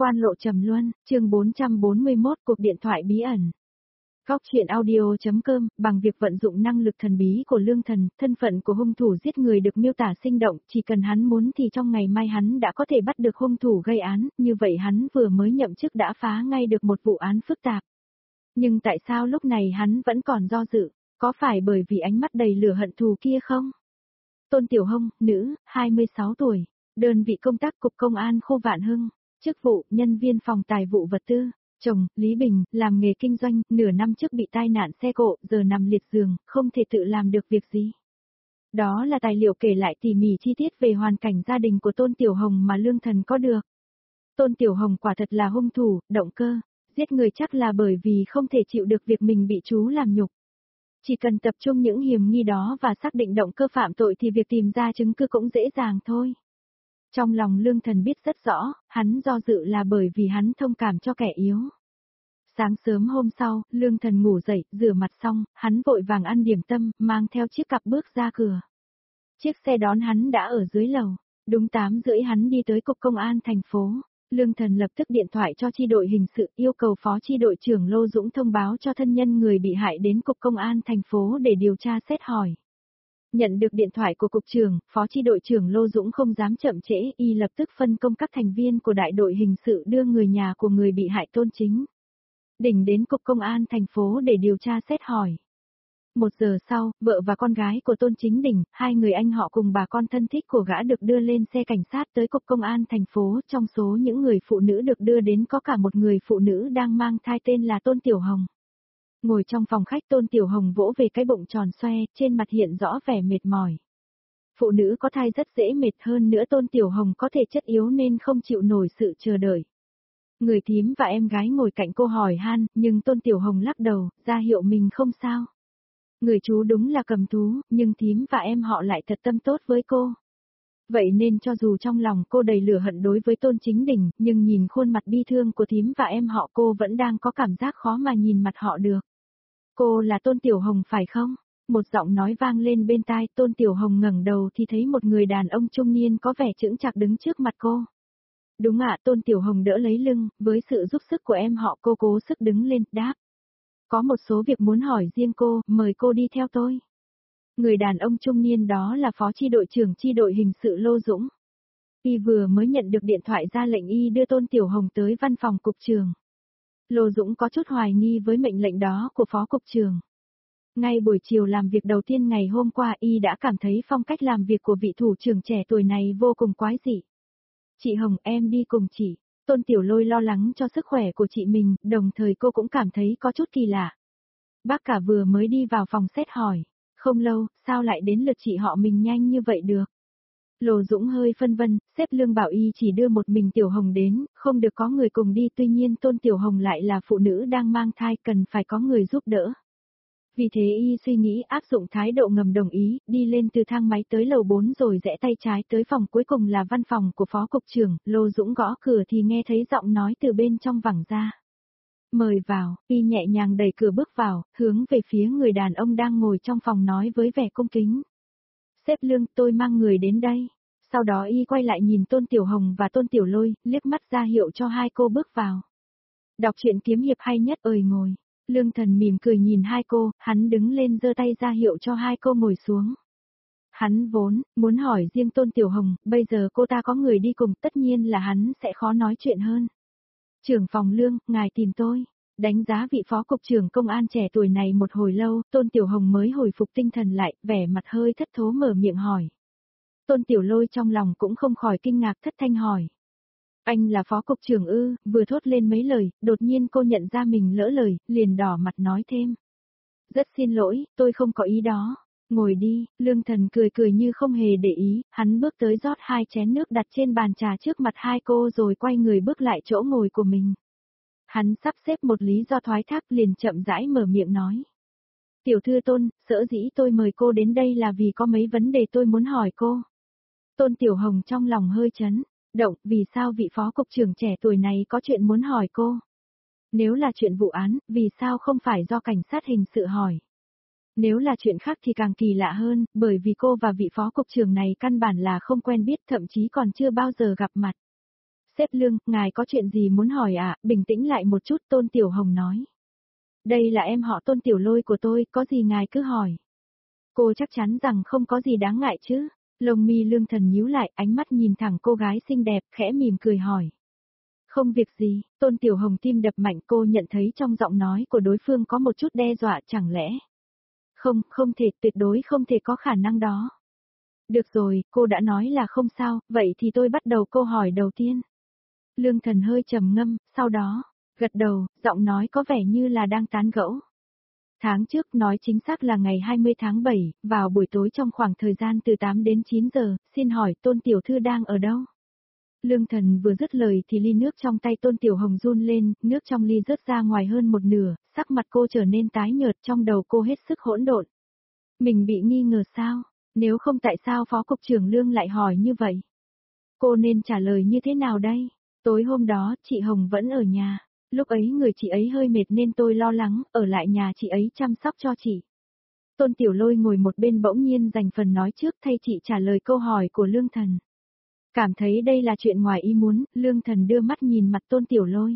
Quan lộ trầm luân, chương 441 cuộc điện thoại bí ẩn. Góc truyện audio.com, bằng việc vận dụng năng lực thần bí của lương thần, thân phận của hung thủ giết người được miêu tả sinh động, chỉ cần hắn muốn thì trong ngày mai hắn đã có thể bắt được hung thủ gây án, như vậy hắn vừa mới nhậm chức đã phá ngay được một vụ án phức tạp. Nhưng tại sao lúc này hắn vẫn còn do dự, có phải bởi vì ánh mắt đầy lửa hận thù kia không? Tôn Tiểu Hông, nữ, 26 tuổi, đơn vị công tác Cục Công an khu Vạn Hưng. Chức vụ, nhân viên phòng tài vụ vật tư. Chồng, Lý Bình, làm nghề kinh doanh, nửa năm trước bị tai nạn xe cộ, giờ nằm liệt giường, không thể tự làm được việc gì. Đó là tài liệu kể lại tỉ mỉ chi tiết về hoàn cảnh gia đình của Tôn Tiểu Hồng mà lương thần có được. Tôn Tiểu Hồng quả thật là hung thủ, động cơ, giết người chắc là bởi vì không thể chịu được việc mình bị chú làm nhục. Chỉ cần tập trung những hiểm nghi đó và xác định động cơ phạm tội thì việc tìm ra chứng cứ cũng dễ dàng thôi. Trong lòng lương thần biết rất rõ, hắn do dự là bởi vì hắn thông cảm cho kẻ yếu. Sáng sớm hôm sau, lương thần ngủ dậy, rửa mặt xong, hắn vội vàng ăn điểm tâm, mang theo chiếc cặp bước ra cửa. Chiếc xe đón hắn đã ở dưới lầu, đúng 8:30 hắn đi tới Cục Công an thành phố. Lương thần lập tức điện thoại cho chi đội hình sự yêu cầu phó chi đội trưởng Lô Dũng thông báo cho thân nhân người bị hại đến Cục Công an thành phố để điều tra xét hỏi. Nhận được điện thoại của cục trưởng, phó chi đội trưởng Lô Dũng không dám chậm trễ, y lập tức phân công các thành viên của đại đội hình sự đưa người nhà của người bị hại Tôn Chính Đình đến Cục Công an thành phố để điều tra xét hỏi. 1 giờ sau, vợ và con gái của Tôn Chính Đình, hai người anh họ cùng bà con thân thích của gã được đưa lên xe cảnh sát tới Cục Công an thành phố. Trong số những người phụ nữ được đưa đến có cả một người phụ nữ đang mang thai tên là Tôn Tiểu Hồng. Ngồi trong phòng khách Tôn Tiểu Hồng vỗ về cái bụng tròn xoe, trên mặt hiện rõ vẻ mệt mỏi. Phụ nữ có thai rất dễ mệt, hơn nữa Tôn Tiểu Hồng có thể chất yếu nên không chịu nổi sự chờ đợi. Người thím và em gái ngồi cạnh cô hỏi han, nhưng Tôn Tiểu Hồng lắc đầu, ra hiệu mình không sao. Người chú đúng là cầm thú, nhưng thím và em họ lại thật tâm tốt với cô. Vậy nên cho dù trong lòng cô đầy lửa hận đối với Tôn Chính Đình, nhưng nhìn khuôn mặt bi thương của thím và em họ cô vẫn đang có cảm giác khó mà nhìn mặt họ được. Cô là Tôn Tiểu Hồng phải không? Một giọng nói vang lên bên tai. Tôn Tiểu Hồng ngẩng đầu thì thấy một người đàn ông trung niên có vẻ chững chạc đứng trước mặt cô. Đúng ạ, Tôn Tiểu Hồng đỡ lấy lưng, với sự giúp sức của em họ cô cố sức đứng lên, đáp. Có một số việc muốn hỏi riêng cô, mời cô đi theo tôi. Người đàn ông trung niên đó là phó chi đội trưởng chi đội hình sự Lô Dũng. Y vừa mới nhận được điện thoại ra lệnh y đưa Tôn Tiểu Hồng tới văn phòng cục trưởng. Lô Dũng có chút hoài nghi với mệnh lệnh đó của phó cục trưởng. Ngay buổi chiều làm việc đầu tiên ngày hôm qua y đã cảm thấy phong cách làm việc của vị thủ trưởng trẻ tuổi này vô cùng quái dị. Chị Hồng, em đi cùng chị. Tôn Tiểu Lôi lo lắng cho sức khỏe của chị mình, đồng thời cô cũng cảm thấy có chút kỳ lạ. Bác cả vừa mới đi vào phòng xét hỏi. Không lâu, sao lại đến lượt chị họ mình nhanh như vậy được? Lô Dũng hơi phân vân, sếp Lương bảo y chỉ đưa một mình Tiểu Hồng đến, không được có người cùng đi, tuy nhiên Tôn Tiểu Hồng lại là phụ nữ đang mang thai, cần phải có người giúp đỡ. Vì thế y suy nghĩ áp dụng thái độ ngầm đồng ý, đi lên từ thang máy tới lầu 4 rồi rẽ tay trái tới phòng cuối cùng là văn phòng của phó cục trưởng. Lô Dũng gõ cửa thì nghe thấy giọng nói từ bên trong vẳng ra. Mời vào, y nhẹ nhàng đẩy cửa bước vào, hướng về phía người đàn ông đang ngồi trong phòng nói với vẻ cung kính. Sếp Lương, tôi mang người đến đây. Sau đó y quay lại nhìn Tôn Tiểu Hồng và Tôn Tiểu Lôi, liếc mắt ra hiệu cho hai cô bước vào. Đọc truyện kiếm hiệp hay nhất ơi ngồi. Lương thần mỉm cười nhìn hai cô, hắn đứng lên giơ tay ra hiệu cho hai cô ngồi xuống. Hắn vốn muốn hỏi riêng Tôn Tiểu Hồng, bây giờ cô ta có người đi cùng, tất nhiên là hắn sẽ khó nói chuyện hơn. Trưởng phòng Lương, ngài tìm tôi. Đánh giá vị phó cục trưởng công an trẻ tuổi này một hồi lâu, Tôn Tiểu Hồng mới hồi phục tinh thần lại, vẻ mặt hơi thất thố mở miệng hỏi. Tôn Tiểu Lôi trong lòng cũng không khỏi kinh ngạc, thất thanh hỏi. Anh là phó cục trưởng ư? Vừa thốt lên mấy lời, đột nhiên cô nhận ra mình lỡ lời, liền đỏ mặt nói thêm. Rất xin lỗi, tôi không có ý đó. Ngồi đi. Lương thần cười cười như không hề để ý, hắn bước tới rót 2 chén nước đặt trên bàn trà trước mặt hai cô rồi quay người bước lại chỗ ngồi của mình. Hắn sắp xếp một lý do thoái thác liền chậm rãi mở miệng nói. Tiểu thư Tôn, sở dĩ tôi mời cô đến đây là vì có mấy vấn đề tôi muốn hỏi cô. Tôn Tiểu Hồng trong lòng hơi chấn động, vì sao vị phó cục trưởng trẻ tuổi này có chuyện muốn hỏi cô? Nếu là chuyện vụ án, vì sao không phải do cảnh sát hình sự hỏi? Nếu là chuyện khác thì càng kỳ lạ hơn, bởi vì cô và vị phó cục trưởng này căn bản là không quen biết, thậm chí còn chưa bao giờ gặp mặt. Sếp Lương, ngài có chuyện gì muốn hỏi ạ? Bình tĩnh lại một chút, Tôn Tiểu Hồng nói. Đây là em họ Tôn Tiểu Lôi của tôi, có gì ngài cứ hỏi. Cô chắc chắn rằng không có gì đáng ngại chứ. Lông mi Lương Thần nhíu lại, ánh mắt nhìn thẳng cô gái xinh đẹp, khẽ mỉm cười hỏi. Không việc gì, Tôn Tiểu Hồng tim đập mạnh, cô nhận thấy trong giọng nói của đối phương có một chút đe dọa, chẳng lẽ. Không, không thể, tuyệt đối không thể có khả năng đó. Được rồi, cô đã nói là không sao, vậy thì tôi bắt đầu câu hỏi đầu tiên. Lương Thần hơi trầm ngâm, sau đó, gật đầu, giọng nói có vẻ như là đang tán gẫu. Tháng trước, nói chính xác là ngày 20 tháng 7, vào buổi tối trong khoảng thời gian từ 8 đến 9 giờ, xin hỏi Tôn Tiểu Thư đang ở đâu? Lương Thần vừa dứt lời thì ly nước trong tay Tôn Tiểu Hồng run lên, nước trong ly rớt ra ngoài hơn một nửa, sắc mặt cô trở nên tái nhợt, trong đầu cô hết sức hỗn độn. Mình bị nghi ngờ sao? Nếu không tại sao Phó Cục trưởng Lương lại hỏi như vậy? Cô nên trả lời như thế nào đây? Tối hôm đó, chị Hồng vẫn ở nhà. Lúc ấy người chị ấy hơi mệt nên tôi lo lắng, ở lại nhà chị ấy chăm sóc cho chị. Tôn Tiểu Lôi ngồi một bên bỗng nhiên dành phần nói trước thay chị trả lời câu hỏi của Lương Thần. Cảm thấy đây là chuyện ngoài ý muốn, Lương Thần đưa mắt nhìn mặt Tôn Tiểu Lôi.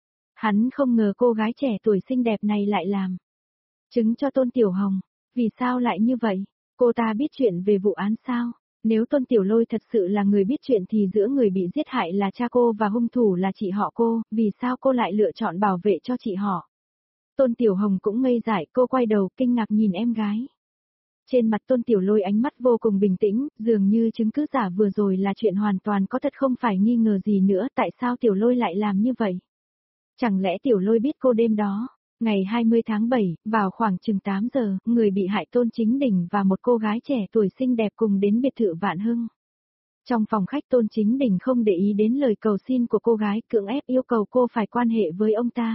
Hắn không ngờ cô gái trẻ tuổi xinh đẹp này lại làm chứng cho Tôn Tiểu Hồng. Vì sao lại như vậy? Cô ta biết chuyện về vụ án sao? Nếu Tôn Tiểu Lôi thật sự là người biết chuyện thì giữa người bị giết hại là cha cô và hung thủ là chị họ cô, vì sao cô lại lựa chọn bảo vệ cho chị họ? Tôn Tiểu Hồng cũng ngây dại, cô quay đầu kinh ngạc nhìn em gái. Trên mặt Tôn Tiểu Lôi ánh mắt vô cùng bình tĩnh, dường như chứng cứ giả vừa rồi là chuyện hoàn toàn có thật không phải nghi ngờ gì nữa, tại sao Tiểu Lôi lại làm như vậy? Chẳng lẽ Tiểu Lôi biết cô đêm đó, ngày 20 tháng 7, vào khoảng chừng 8 giờ, người bị hại Tôn Chính Đình và một cô gái trẻ tuổi xinh đẹp cùng đến biệt thự Vạn Hưng. Trong phòng khách Tôn Chính Đình không để ý đến lời cầu xin của cô gái, cưỡng ép yêu cầu cô phải quan hệ với ông ta.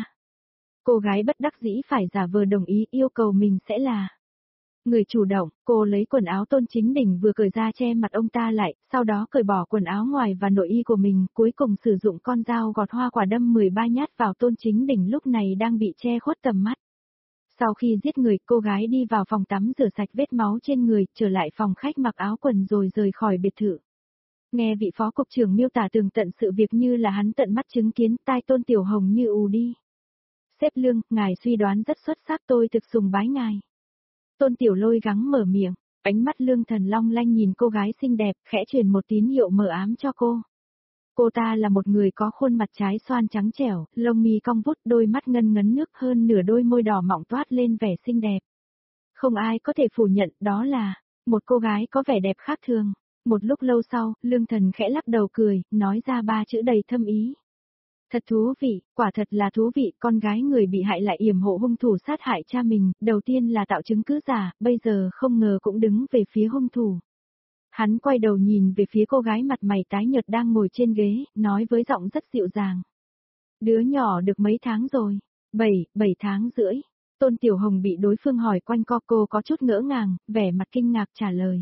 Cô gái bất đắc dĩ phải giả vờ đồng ý, yêu cầu mình sẽ là người chủ động. Cô lấy quần áo Tôn Chính Đình vừa cởi ra che mặt ông ta lại, sau đó cởi bỏ quần áo ngoài và nội y của mình, cuối cùng sử dụng con dao gọt hoa quả đâm 13 nhát vào Tôn Chính Đình lúc này đang bị che khuất tầm mắt. Sau khi giết người, cô gái đi vào phòng tắm rửa sạch vết máu trên người, trở lại phòng khách mặc áo quần rồi rời khỏi biệt thự. Nghe vị phó cục trưởng miêu tả tường tận sự việc như là hắn tận mắt chứng kiến, tai Tôn Tiểu Hồng như ù đi. Sếp Lương, ngài suy đoán rất xuất sắc, tôi thực sùng bái ngài. Tôn Tiểu Lôi gắng mở miệng, ánh mắt Lương Thần long lanh nhìn cô gái xinh đẹp, khẽ truyền một tín hiệu mờ ám cho cô. Cô ta là một người có khuôn mặt trái xoan trắng trẻo, lông mi cong vút, đôi mắt ngân ngấn nước, hơn nửa đôi môi đỏ mọng toát lên vẻ xinh đẹp. Không ai có thể phủ nhận đó là một cô gái có vẻ đẹp khác thường. Một lúc lâu sau, Lương Thần khẽ lắc đầu cười, nói ra ba chữ đầy thâm ý. Thật thú vị, quả thật là thú vị, con gái người bị hại lại yểm hộ hung thủ sát hại cha mình, đầu tiên là tạo chứng cứ giả, bây giờ không ngờ cũng đứng về phía hung thủ. Hắn quay đầu nhìn về phía cô gái mặt mày tái nhợt đang ngồi trên ghế, nói với giọng rất dịu dàng. Đứa nhỏ được mấy tháng rồi? 7 tháng rưỡi. Tôn Tiểu Hồng bị đối phương hỏi quanh co, cô có chút ngỡ ngàng, vẻ mặt kinh ngạc trả lời.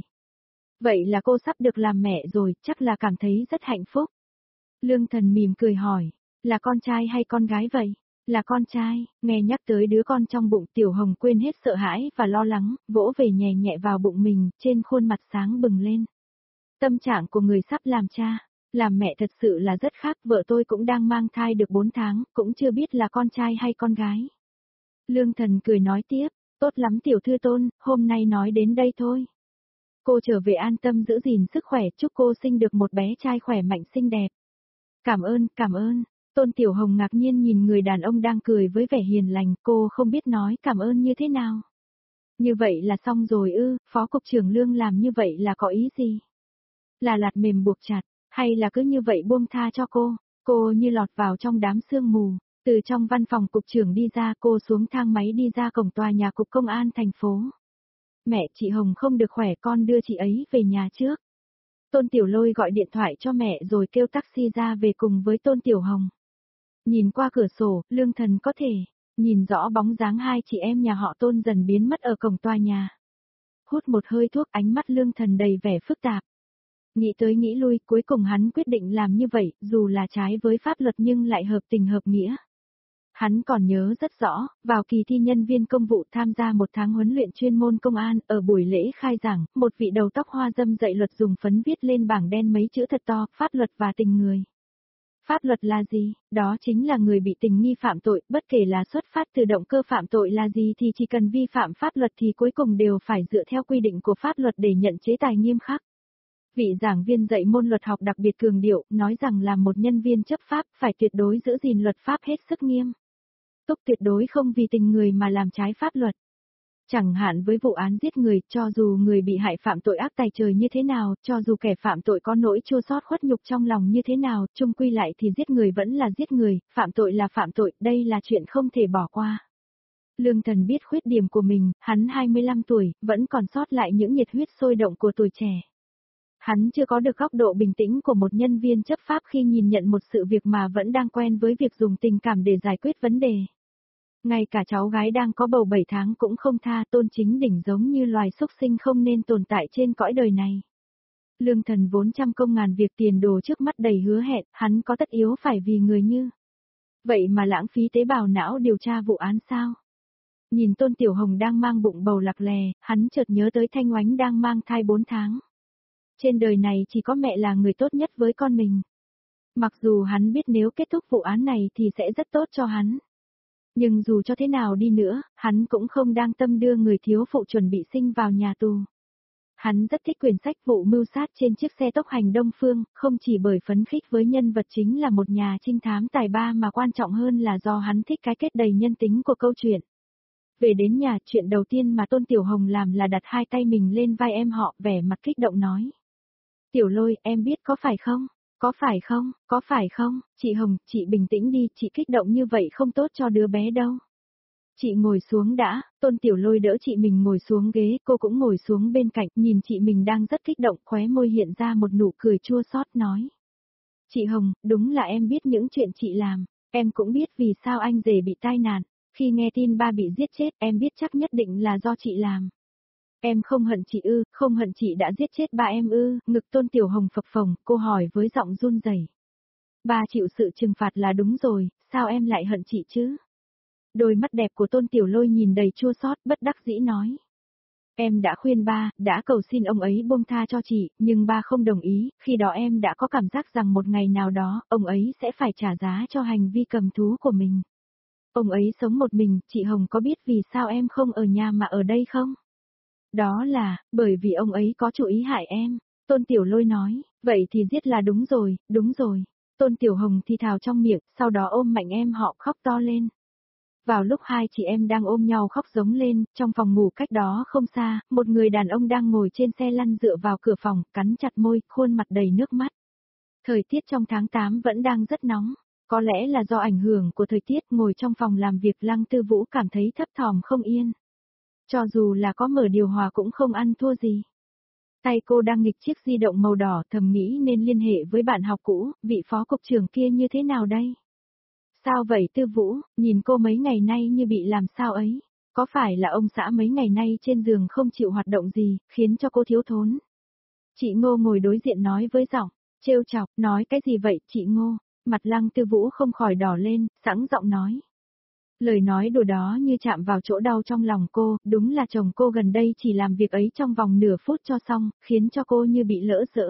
Vậy là cô sắp được làm mẹ rồi, chắc là cảm thấy rất hạnh phúc. Lương Thần mỉm cười hỏi, là con trai hay con gái vậy? Là con trai, nghe nhắc tới đứa con trong bụng Tiểu Hồng quên hết sợ hãi và lo lắng, vỗ về nhẹ nhẹ vào bụng mình, trên khuôn mặt sáng bừng lên. Tâm trạng của người sắp làm cha, làm mẹ thật sự là rất khác, vợ tôi cũng đang mang thai được 4 tháng, cũng chưa biết là con trai hay con gái. Lương Thần cười nói tiếp, tốt lắm tiểu thư Tôn, hôm nay nói đến đây thôi. Cô trở về an tâm giữ gìn sức khỏe, chúc cô sinh được một bé trai khỏe mạnh xinh đẹp. Cảm ơn. Tôn Tiểu Hồng ngạc nhiên nhìn người đàn ông đang cười với vẻ hiền lành, cô không biết nói cảm ơn như thế nào. Như vậy là xong rồi ư, Phó Cục trưởng Lương làm như vậy là có ý gì? Là lạt mềm buộc chặt, hay là cứ như vậy buông tha cho cô? Cô như lọt vào trong đám sương mù, từ trong văn phòng cục trưởng đi ra, cô xuống thang máy đi ra cổng tòa nhà cục công an thành phố. Mẹ, chị Hồng không được khỏe, con đưa chị ấy về nhà trước. Tôn Tiểu Lôi gọi điện thoại cho mẹ rồi kêu taxi ra về cùng với Tôn Tiểu Hồng. Nhìn qua cửa sổ, Lương Thần có thể nhìn rõ bóng dáng hai chị em nhà họ Tôn dần biến mất ở cổng tòa nhà. Hút một hơi thuốc, ánh mắt Lương Thần đầy vẻ phức tạp. Nghĩ tới nghĩ lui, cuối cùng hắn quyết định làm như vậy, dù là trái với pháp luật nhưng lại hợp tình hợp nghĩa. Hắn còn nhớ rất rõ, vào kỳ thi nhân viên công vụ tham gia một tháng huấn luyện chuyên môn công an, ở buổi lễ khai giảng, một vị đầu tóc hoa dâm dạy luật dùng phấn viết lên bảng đen mấy chữ thật to, pháp luật và tình người. Pháp luật là gì? Đó chính là người bị tình nghi phạm tội, bất kể là xuất phát từ động cơ phạm tội là gì thì chỉ cần vi phạm pháp luật thì cuối cùng đều phải dựa theo quy định của pháp luật để nhận chế tài nghiêm khắc. Vị giảng viên dạy môn luật học đặc biệt cường điệu, nói rằng là một nhân viên chấp pháp phải tuyệt đối giữ gìn luật pháp hết sức nghiêm túc, tuyệt đối không vì tình người mà làm trái pháp luật. Chẳng hạn với vụ án giết người, cho dù người bị hại phạm tội ác tài trời như thế nào, cho dù kẻ phạm tội có nỗi chua xót khuất nhục trong lòng như thế nào, chung quy lại thì giết người vẫn là giết người, phạm tội là phạm tội, đây là chuyện không thể bỏ qua. Lương Thần biết khuyết điểm của mình, hắn 25 tuổi, vẫn còn sót lại những nhiệt huyết sôi động của tuổi trẻ. Hắn chưa có được góc độ bình tĩnh của một nhân viên chấp pháp khi nhìn nhận một sự việc mà vẫn đang quen với việc dùng tình cảm để giải quyết vấn đề. Ngay cả cháu gái đang có bầu 7 tháng cũng không tha, Tôn Chính Đỉnh giống như loài súc sinh không nên tồn tại trên cõi đời này. Lương Thần vốn trăm công ngàn việc, tiền đồ trước mắt đầy hứa hẹn, hắn có tất yếu phải vì người như vậy mà lãng phí tế bào não điều tra vụ án sao? Nhìn Tôn Tiểu Hồng đang mang bụng bầu lạc lè, hắn chợt nhớ tới Thanh Oánh đang mang thai 4 tháng. Trên đời này chỉ có mẹ là người tốt nhất với con mình. Mặc dù hắn biết nếu kết thúc vụ án này thì sẽ rất tốt cho hắn. Nhưng dù cho thế nào đi nữa, hắn cũng không đang tâm đưa người thiếu phụ chuẩn bị sinh vào nhà tù. Hắn rất thích quyển sách Vụ mưu sát trên chiếc xe tốc hành Đông Phương, không chỉ bởi phấn khích với nhân vật chính là một nhà trinh thám tài ba mà quan trọng hơn là do hắn thích cái kết đầy nhân tính của câu chuyện. Về đến nhà, chuyện đầu tiên mà Tôn Tiểu Hồng làm là đặt hai tay mình lên vai em họ, vẻ mặt kích động nói. Tiểu Lôi, em biết có phải không? Có phải không? Có phải không? Chị Hồng, chị bình tĩnh đi, chị kích động như vậy không tốt cho đứa bé đâu. Chị ngồi xuống đã, Tôn Tiểu Lôi đỡ chị mình ngồi xuống ghế, cô cũng ngồi xuống bên cạnh, nhìn chị mình đang rất kích động, khóe môi hiện ra một nụ cười chua xót nói. Chị Hồng, đúng là em biết những chuyện chị làm, em cũng biết vì sao anh rể bị tai nạn, khi nghe tin ba bị giết chết, em biết chắc nhất định là do chị làm. Em không hận chị ư, không hận chị đã giết chết ba em ư, ngực Tôn Tiểu Hồng phập phồng, cô hỏi với giọng run rẩy. Ba chịu sự trừng phạt là đúng rồi, sao em lại hận chị chứ? Đôi mắt đẹp của Tôn Tiểu Lôi nhìn đầy chua xót, bất đắc dĩ nói. Em đã khuyên ba, đã cầu xin ông ấy buông tha cho chị, nhưng ba không đồng ý, khi đó em đã có cảm giác rằng một ngày nào đó, ông ấy sẽ phải trả giá cho hành vi cầm thú của mình. Ông ấy sống một mình, chị Hồng có biết vì sao em không ở nhà mà ở đây không? Đó là, bởi vì ông ấy có chủ ý hại em. Tôn Tiểu Lôi nói, vậy thì giết là đúng rồi, đúng rồi. Tôn Tiểu Hồng thì thào trong miệng, sau đó ôm mạnh em họ khóc to lên. Vào lúc hai chị em đang ôm nhau khóc giống lên, trong phòng ngủ cách đó không xa, một người đàn ông đang ngồi trên xe lăn dựa vào cửa phòng, cắn chặt môi, khuôn mặt đầy nước mắt. Thời tiết trong tháng 8 vẫn đang rất nóng. Có lẽ là do ảnh hưởng của thời tiết, ngồi trong phòng làm việc Lăng Tư Vũ cảm thấy thấp thỏm không yên. Cho dù là có mở điều hòa cũng không ăn thua gì. Tay cô đang nghịch chiếc di động màu đỏ, thầm nghĩ nên liên hệ với bạn học cũ, vị phó cục trưởng kia như thế nào đây? Sao vậy Tư Vũ, nhìn cô mấy ngày nay như bị làm sao ấy? Có phải là ông xã mấy ngày nay trên giường không chịu hoạt động gì, khiến cho cô thiếu thốn? Chị Ngô ngồi đối diện nói với giọng trêu chọc, nói cái gì vậy chị Ngô? Mặt Lăng Tư Vũ không khỏi đỏ lên, sẵn giọng nói. Lời nói đùa đó như chạm vào chỗ đau trong lòng cô, đúng là chồng cô gần đây chỉ làm việc ấy trong vòng nửa phút cho xong, khiến cho cô như bị lỡ dỡ.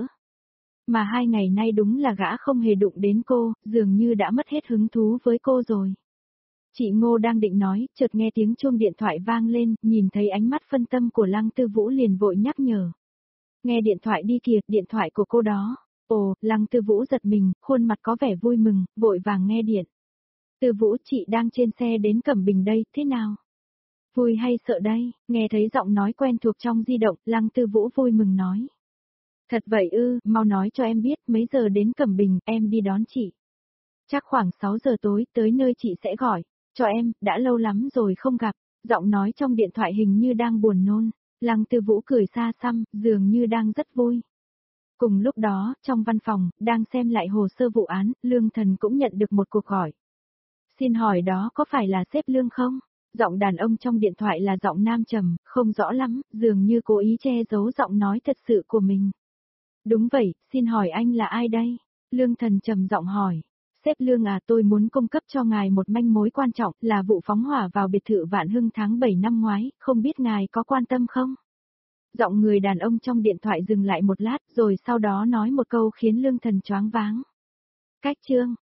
Mà 2 ngày nay đúng là gã không hề đụng đến cô, dường như đã mất hết hứng thú với cô rồi. Chị Ngô đang định nói, chợt nghe tiếng chuông điện thoại vang lên, nhìn thấy ánh mắt phân tâm của Lăng Tư Vũ liền vội nhắc nhở. Nghe điện thoại đi kìa, điện thoại của cô đó. Ồ, Lăng Tư Vũ giật mình, khuôn mặt có vẻ vui mừng, vội vàng nghe điện. Tư Vũ, chị đang trên xe đến Cẩm Bình đây, thế nào? Vui hay sợ đây? Nghe thấy giọng nói quen thuộc trong di động, Lăng Tư Vũ vui mừng nói. Thật vậy ư, mau nói cho em biết mấy giờ đến Cẩm Bình, em đi đón chị. Chắc khoảng 6 giờ tối, tới nơi chị sẽ gọi. Cho em, đã lâu lắm rồi không gặp. Giọng nói trong điện thoại hình như đang buồn nôn. Lăng Tư Vũ cười xa xăm, dường như đang rất vui. Cùng lúc đó, trong văn phòng, đang xem lại hồ sơ vụ án, Lương Thần cũng nhận được một cuộc gọi. Xin hỏi đó có phải là sếp Lương không? Giọng đàn ông trong điện thoại là giọng nam trầm, không rõ lắm, dường như cố ý che giấu giọng nói thật sự của mình. Đúng vậy, xin hỏi anh là ai đây? Lương Thần trầm giọng hỏi. Sếp Lương à, tôi muốn cung cấp cho ngài một manh mối quan trọng là vụ phóng hỏa vào biệt thự Vạn Hưng tháng 7 năm ngoái, không biết ngài có quan tâm không? Giọng người đàn ông trong điện thoại dừng lại một lát rồi sau đó nói một câu khiến Lương Thần choáng váng. Cách chương